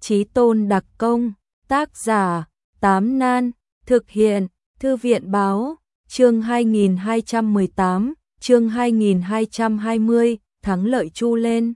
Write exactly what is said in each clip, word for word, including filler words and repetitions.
Chí Tôn đặc công, tác giả, Tám Nan, thực hiện, Thư viện báo, chương hai nghìn hai trăm mười tám, chương hai nghìn hai trăm hai mươi, thắng lợi chu lên.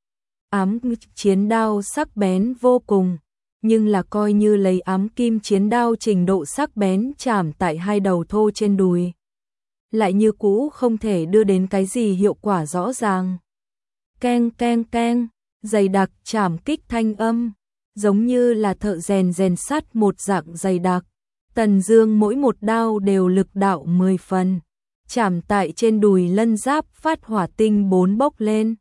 Ám chiến đao sắc bén vô cùng, nhưng là coi như lấy ám kim chiến đao trình độ sắc bén chạm tại hai đầu thô trên đùi. Lại như cũ không thể đưa đến cái gì hiệu quả rõ ràng. Keng keng keng, dày đặc chạm kích thanh âm, giống như là thợ rèn rèn sắt một dạng dày đặc. Tần Dương mỗi một đao đều lực đạo mười phần, chạm tại trên đùi lân giáp phát hỏa tinh bốn bốc lên.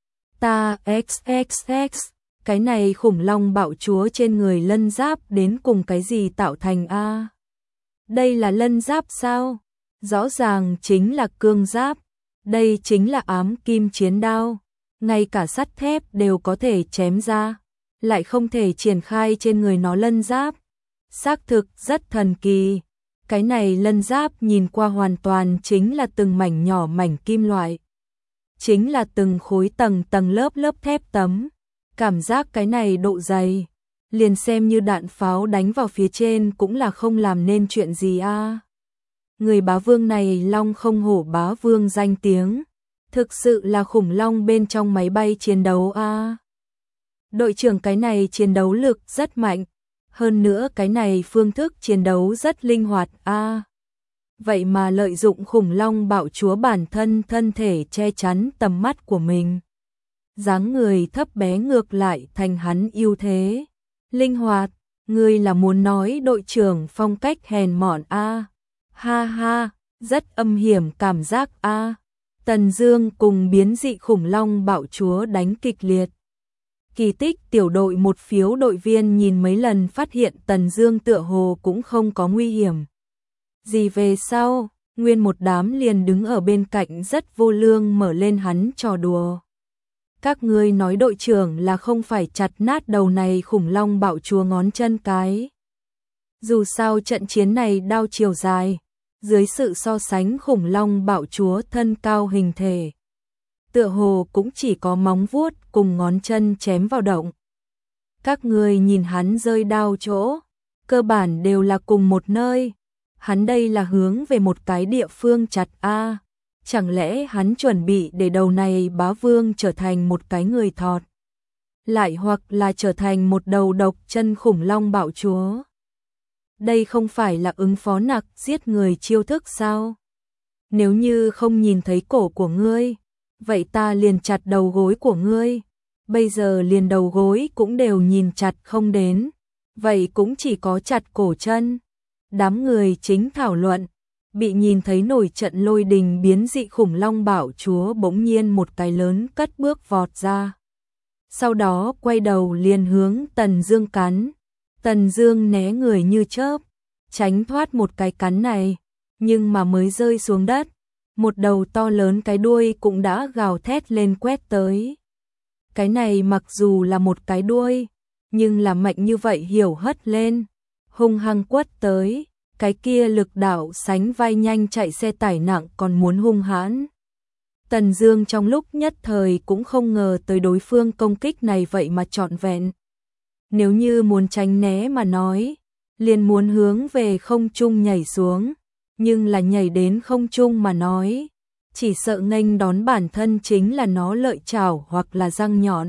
Ta xxx, cái này khủng long bạo chúa trên người lân giáp đến cùng cái gì tạo thành a? Đây là lân giáp sao? Rõ ràng chính là cương giáp, đây chính là ám kim chiến đao, ngay cả sắt thép đều có thể chém ra, lại không thể triển khai trên người nó lân giáp. Xác thực rất thần kỳ, cái này lân giáp nhìn qua hoàn toàn chính là từng mảnh nhỏ mảnh kim loại. Chính là từng khối tầng tầng lớp lớp thép tấm, cảm giác cái này độ dày, liền xem như đạn pháo đánh vào phía trên cũng là không làm nên chuyện gì a. À. Người bá vương này long không hổ bá vương danh tiếng, thực sự là khủng long bên trong máy bay chiến đấu a. À. Đội trưởng cái này chiến đấu lực rất mạnh, hơn nữa cái này phương thức chiến đấu rất linh hoạt a. À. Vậy mà lợi dụng khủng long bạo chúa bản thân thân thể che chắn tầm mắt của mình. Dáng người thấp bé ngược lại thành hắn ưu thế. Linh hoạt, ngươi là muốn nói đội trưởng phong cách hèn mọn a? À. Ha ha, rất âm hiểm cảm giác a. À. Tần Dương cùng biến dị khủng long bạo chúa đánh kịch liệt. Kỳ tích tiểu đội một phiếu đội viên nhìn mấy lần phát hiện Tần Dương tựa hồ cũng không có nguy hiểm gì về sau, nguyên một đám liền đứng ở bên cạnh rất vô lương mở lên hắn trò đùa. Các ngươi nói đội trưởng là không phải chặt nát đầu này khủng long bạo chúa ngón chân cái. Dù sao trận chiến này đao chiều dài, dưới sự so sánh khủng long bạo chúa thân cao hình thể, tựa hồ cũng chỉ có móng vuốt cùng ngón chân chém vào động. Các ngươi nhìn hắn rơi đao chỗ, cơ bản đều là cùng một nơi. Hắn đây là hướng về một cái địa phương chặt a, à. Chẳng lẽ hắn chuẩn bị để đầu này bá vương trở thành một cái người thọt, lại hoặc là trở thành một đầu độc chân khủng long bạo chúa? Đây không phải là ứng phó nặc giết người chiêu thức sao? Nếu như không nhìn thấy cổ của ngươi, vậy ta liền chặt đầu gối của ngươi. Bây giờ liền đầu gối cũng đều nhìn chặt không đến, vậy cũng chỉ có chặt cổ chân. Đám người chính thảo luận, bị nhìn thấy nổi trận lôi đình biến dị khủng long bạo chúa bỗng nhiên một cái lớn cất bước vọt ra. Sau đó quay đầu liền hướng Tần Dương cắn. Tần Dương né người như chớp, tránh thoát một cái cắn này, nhưng mà mới rơi xuống đất, một đầu to lớn cái đuôi cũng đã gào thét lên quét tới. Cái này mặc dù là một cái đuôi, nhưng là mạnh như vậy hiểu hất lên, hung hăng quất tới, cái kia lực đạo sánh vai nhanh chạy xe tải nặng còn muốn hung hãn. Tần Dương trong lúc nhất thời cũng không ngờ tới đối phương công kích này vậy mà trọn vẹn. Nếu như muốn tránh né mà nói, liền muốn hướng về không trung nhảy xuống, nhưng là nhảy đến không trung mà nói, chỉ sợ nghênh đón bản thân chính là nó lợi chảo hoặc là răng nhọn.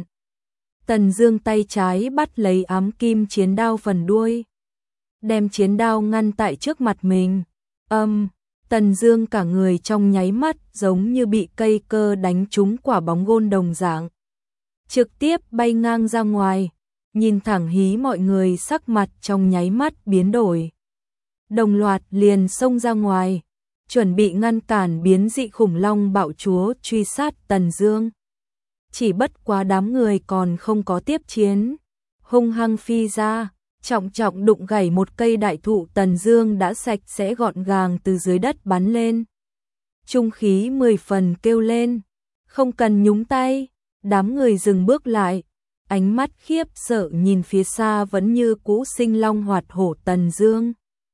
Tần Dương tay trái bắt lấy ám kim chiến đao phần đuôi, đem chiến đao ngăn tại trước mặt mình. Âm, um, Tần Dương cả người trong nháy mắt giống như bị cây cơ đánh trúng quả bóng gôn đồng dạng, trực tiếp bay ngang ra ngoài, nhìn thẳng hí mọi người sắc mặt trong nháy mắt biến đổi. Đồng loạt liền xông ra ngoài, chuẩn bị ngăn cản biến dị khủng long bạo chúa truy sát Tần Dương. Chỉ bất quá đám người còn không có tiếp chiến, hung hăng phi ra, trọng trọng đụng gãy một cây đại thụ. Tần Dương đã sạch sẽ gọn gàng từ dưới đất bắn lên. Trung khí mười phần kêu lên, không cần nhúng tay. Đám người dừng bước lại, ánh mắt khiếp sợ nhìn phía xa vẫn như cũ sinh long hoạt hổ Tần Dương.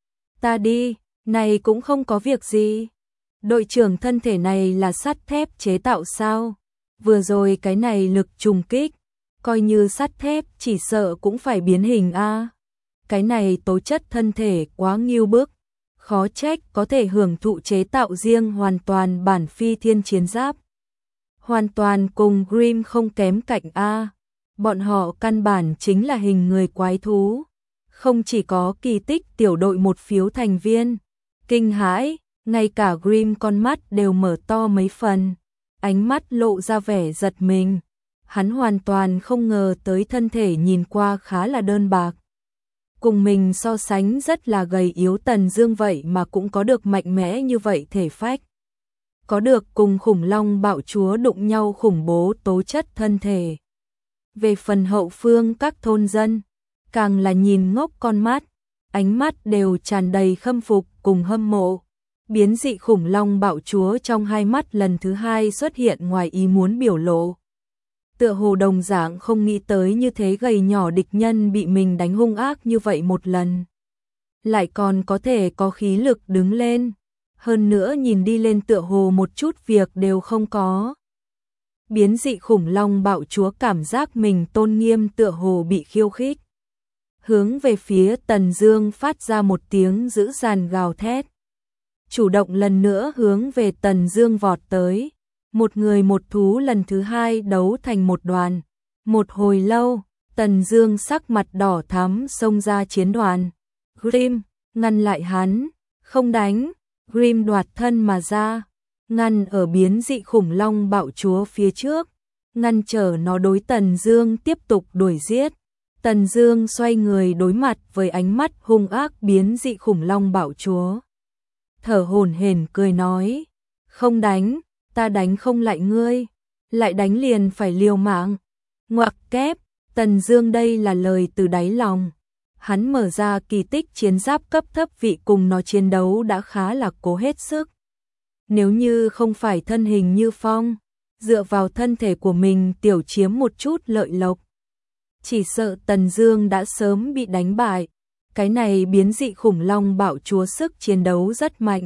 Ta đi, này cũng không có việc gì. Đội trưởng thân thể này là sắt thép chế tạo sao? Vừa rồi cái này lực trùng kích, coi như sắt thép chỉ sợ cũng phải biến hình a. Cái này tố chất thân thể quá nghiêu bức, khó trách có thể hưởng thụ chế tạo riêng hoàn toàn bản phi thiên chiến giáp. Hoàn toàn cùng Grimm không kém cạnh a. Bọn họ căn bản chính là hình người quái thú. Không chỉ có kỳ tích tiểu đội một phiếu thành viên, kinh hãi, ngay cả Grimm con mắt đều mở to mấy phần, ánh mắt lộ ra vẻ giật mình. Hắn hoàn toàn không ngờ tới thân thể nhìn qua khá là đơn bạc. Cùng mình so sánh rất là gầy yếu Tần Dương vậy mà cũng có được mạnh mẽ như vậy thể phách. Có được cùng khủng long bạo chúa đụng nhau khủng bố tố chất thân thể. Về phần hậu phương các thôn dân, càng là nhìn ngốc con mắt, ánh mắt đều tràn đầy khâm phục cùng hâm mộ. Biến dị khủng long bạo chúa trong hai mắt lần thứ hai xuất hiện ngoài ý muốn biểu lộ. Tựa hồ đồng dạng không nghĩ tới như thế gầy nhỏ địch nhân bị mình đánh hung ác như vậy một lần. Lại còn có thể có khí lực đứng lên. Hơn nữa nhìn đi lên tựa hồ một chút việc đều không có. Biến dị khủng long bạo chúa cảm giác mình tôn nghiêm tựa hồ bị khiêu khích. Hướng về phía Tần Dương phát ra một tiếng dữ dằn gào thét. Chủ động lần nữa hướng về Tần Dương vọt tới. Một người một thú lần thứ hai đấu thành một đoàn. Một hồi lâu, Tần Dương sắc mặt đỏ thắm xông ra chiến đoàn. Grimm, ngăn lại hắn, không đánh. Grimm đoạt thân mà ra, ngăn ở biến dị khủng long bạo chúa phía trước, ngăn trở nó đối Tần Dương tiếp tục đuổi giết. Tần Dương xoay người đối mặt với ánh mắt hung ác biến dị khủng long bạo chúa. Thở hổn hển cười nói, không đánh, ta đánh không lại ngươi, lại đánh liền phải liều mạng. Ngoặc kép, Tần Dương đây là lời từ đáy lòng. Hắn mở ra kỳ tích chiến giáp cấp thấp vị cùng nó chiến đấu đã khá là cố hết sức. Nếu như không phải thân hình như phong, dựa vào thân thể của mình tiểu chiếm một chút lợi lộc, chỉ sợ Tần Dương đã sớm bị đánh bại. Cái này biến dị khủng long bạo chúa sức chiến đấu rất mạnh.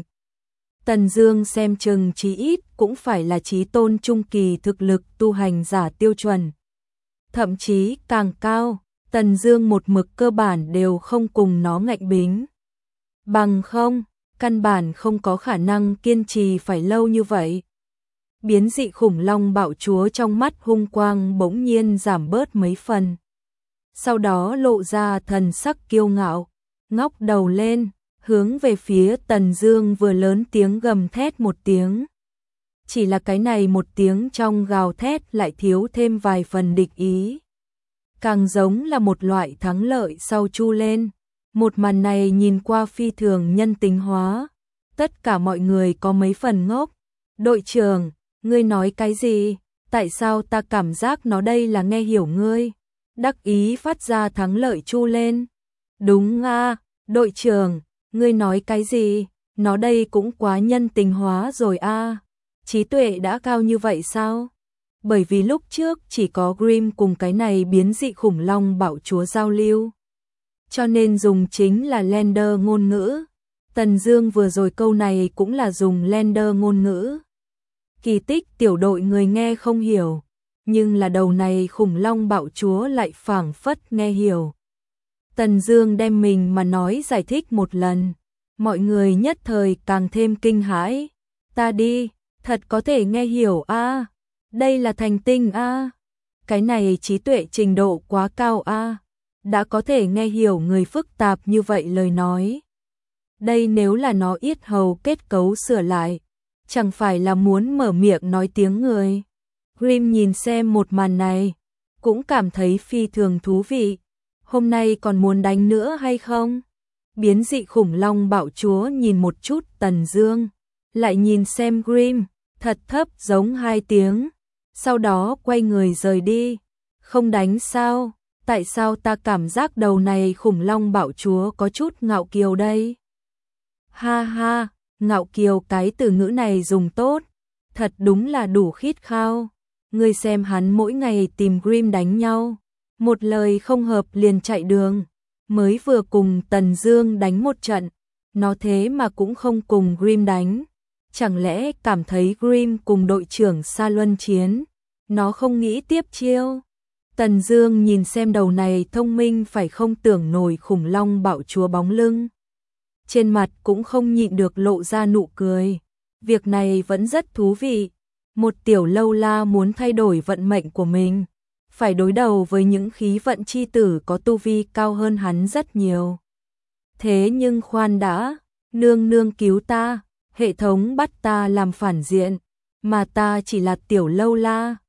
Tần Dương xem chừng chí ít cũng phải là chí tôn trung kỳ thực lực tu hành giả tiêu chuẩn. Thậm chí càng cao, Tần Dương một mực cơ bản đều không cùng nó ngạnh bính. Bằng không, căn bản không có khả năng kiên trì phải lâu như vậy. Biến dị khủng long bạo chúa trong mắt hung quang bỗng nhiên giảm bớt mấy phần. Sau đó lộ ra thần sắc kiêu ngạo, ngóc đầu lên, hướng về phía Tần Dương vừa lớn tiếng gầm thét một tiếng. Chỉ là cái này một tiếng trong gào thét lại thiếu thêm vài phần địch ý. Càng giống là một loại thắng lợi sau chu lên. Một màn này nhìn qua phi thường nhân tính hóa. Tất cả mọi người có mấy phần ngốc. Đội trưởng, ngươi nói cái gì? Tại sao ta cảm giác nó đây là nghe hiểu ngươi? Đắc ý phát ra thắng lợi chu lên. Đúng a, đội trưởng, ngươi nói cái gì? Nó đây cũng quá nhân tình hóa rồi a. Trí tuệ đã cao như vậy sao? Bởi vì lúc trước chỉ có Grimm cùng cái này biến dị khủng long bạo chúa giao lưu, cho nên dùng chính là Lender ngôn ngữ. Tần Dương vừa rồi câu này cũng là dùng Lender ngôn ngữ. Kỳ tích tiểu đội người nghe không hiểu, nhưng là đầu này khủng long bạo chúa lại phảng phất nghe hiểu. Tần Dương đem mình mà nói giải thích một lần, mọi người nhất thời càng thêm kinh hãi. Ta đi, thật có thể nghe hiểu a. À. Đây là thành tinh a. À. Cái này trí tuệ trình độ quá cao a. À. Đã có thể nghe hiểu người phức tạp như vậy lời nói. Đây nếu là nó yết hầu kết cấu sửa lại, chẳng phải là muốn mở miệng nói tiếng người. Grimm nhìn xem một màn này, cũng cảm thấy phi thường thú vị. Hôm nay còn muốn đánh nữa hay không? Biến dị khủng long bạo chúa nhìn một chút Tần Dương, lại nhìn xem Grimm, thật thấp giống hai tiếng, sau đó quay người rời đi. Không đánh sao? Tại sao ta cảm giác đầu này khủng long bạo chúa có chút ngạo kiều đây? Ha ha, ngạo kiều cái từ ngữ này dùng tốt, thật đúng là đủ khít khao. Ngươi xem hắn mỗi ngày tìm Grimm đánh nhau, một lời không hợp liền chạy đường, mới vừa cùng Tần Dương đánh một trận, nó thế mà cũng không cùng Grimm đánh. Chẳng lẽ cảm thấy Grimm cùng đội trưởng Sa Luân chiến, nó không nghĩ tiếp chiêu? Tần Dương nhìn xem đầu này thông minh phải không tưởng nổi khủng long bạo chúa bóng lưng. Trên mặt cũng không nhịn được lộ ra nụ cười. Việc này vẫn rất thú vị. Một tiểu lâu la muốn thay đổi vận mệnh của mình, phải đối đầu với những khí vận chi tử có tu vi cao hơn hắn rất nhiều. Thế nhưng khoan đã, nương nương cứu ta, hệ thống bắt ta làm phản diện, mà ta chỉ là tiểu lâu la.